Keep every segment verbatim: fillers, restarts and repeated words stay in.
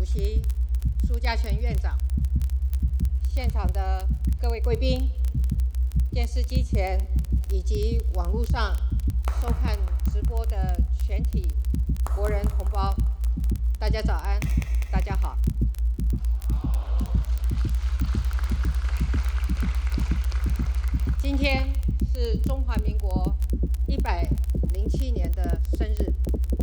席苏家全院长，现场的各位贵宾，电视机前以及网络上收看直播的全体国人同胞，大家早安，大家好。今天是中华民国一百零七年的生日。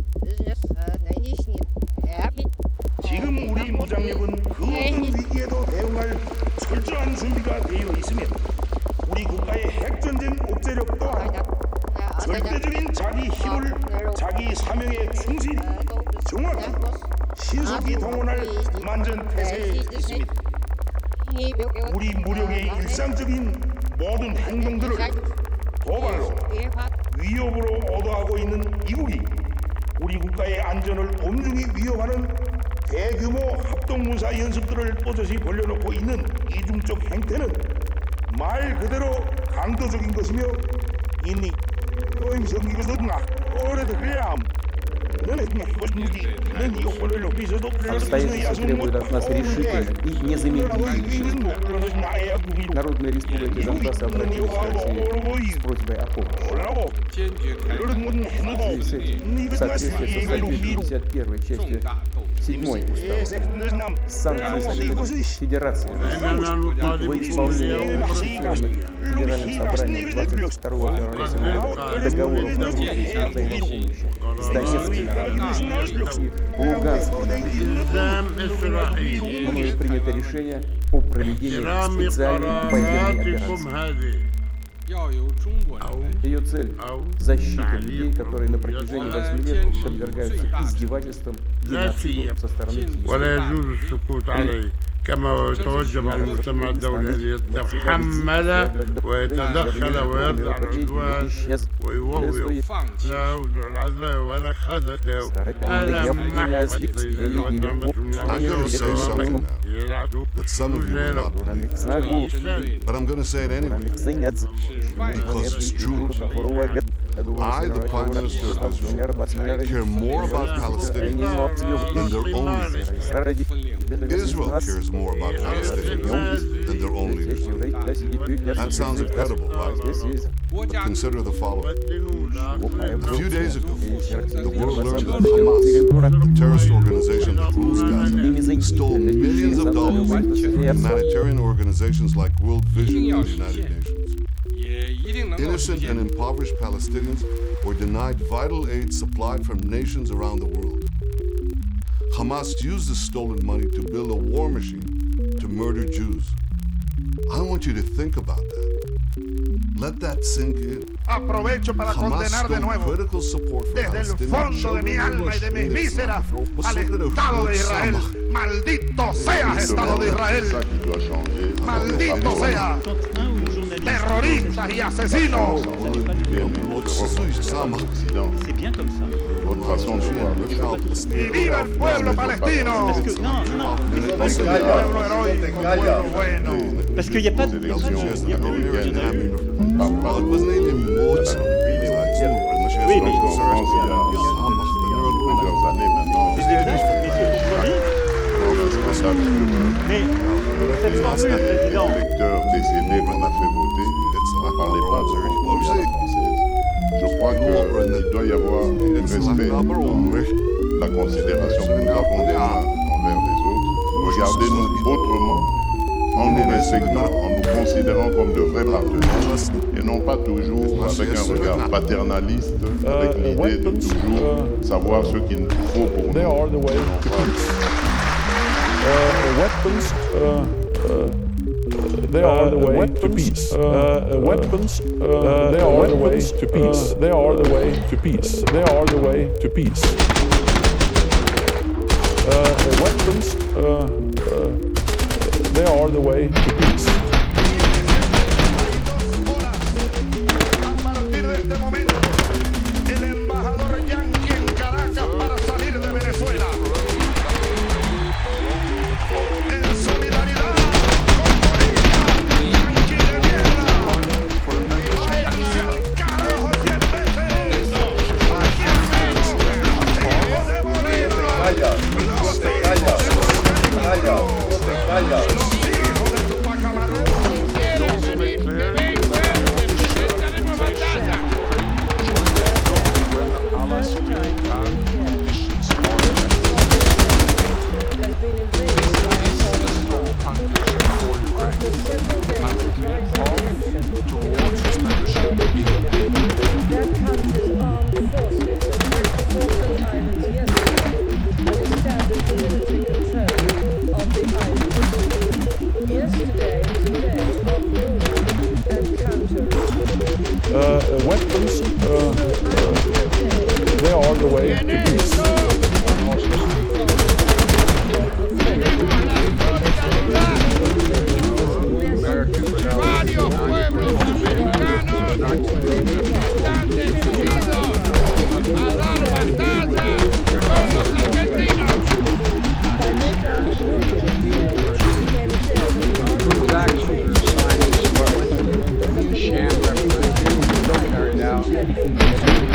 지금 우리 무장력은 그 어떤 위기에도 대응할 철저한 준비가 되어 있으며 우리 국가의 핵전쟁 억제력 또한 절대적인 자기 힘을 자기 사명에 충실히 정확히 신속히 동원할 만전태세에 있습니다. 우리 무력의 일상적인 모든 행동들을 도발로 위협으로 오도하고 있는 이국이 우리 국가의 안전을 엄중히 위협하는 대규모 합동문사 연습들을 또렷이 벌려놓고 있는 이중적 행태는 말 그대로 강도적인 것이며 이미 어임성이거든요. 오래도 그래야 Обстоятельства требуют от нас решительных и незамедлительных действий. Народная республика Донбасс обратилась к России с просьбой о помощи. В соответствии со статьей пятьдесят первой частью седьмой устава санкции Совета Федерации во исполнение осуществленных Федеральным собранием двадцать второго февраля договора о дружбе взаимопомощи с Донецким и Луганским. Мною принято решение по проведению специальной военной операции. Ее цель – защита людей, которые на протяжении восьми лет подвергаются издевательствам, геноциду со стороны Киева. كما يتوجب على المجتمع الدولي أن يتحمل ويتدخل ويردع العدوان ويووي لا العداء ولا خذته هذا ما I'm going to say something now that some of you will not believe, but I'm going to say it anyway, because it's true. I, the Prime Minister of Israel, care more about Palestinians than their own leaders. Israel cares more about Palestinians than their own leaders. That sounds incredible, right? But consider the following. A few days ago, the world learned that Hamas, the terrorist organization that rules Gaza, stole millions of dollars from humanitarian organizations like World Vision and the United Nations. Innocent and impoverished Palestinians were denied vital aid supplied from nations around the world. Hamas used the stolen money to build a war machine to murder Jews. I want you to think about that. Let that sink in. Aprovecho para condenar de nuevo desde el fondo de mi alma y de mis vísceras al Estado de Israel. Maldito seas, Estado de Israel. Maldito seas. Terroristas y asesinos. C'est bien comme ça. Votre façon de voir. Y viva el pueblo palestino. Parce que el pueblo heroico, un pueblo bueno. Parce qu'il n'y a pas de Oui, mais Mais cette formule, président. L'électeur décédé qu'on a fait voter ne parlait pas de la française. Je crois qu'il doit y avoir un respect dans la considération que nous avons des uns envers les autres. Regardez-nous autrement en nous respectant, en nous considérant comme de vrais partenaires et non pas toujours avec un regard paternaliste, avec l'idée de toujours savoir ce qu'il nous faut pour nous. Weapons, uh, uh, they are the way to peace. Uh, weapons, uh, they are the way to peace. They are the way to peace. They are the way to peace. Uh, weapons, uh, uh, they are the way to peace. Calla, calla. Uh, weapons, uh, uh, they are the way to peace. Radio Pueblo Dominicano, bastante unidos a dar batalla con los argentinos. Carried out.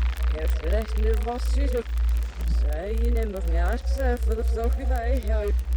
Zij neemt nog niet uit voor de vlog bij jou.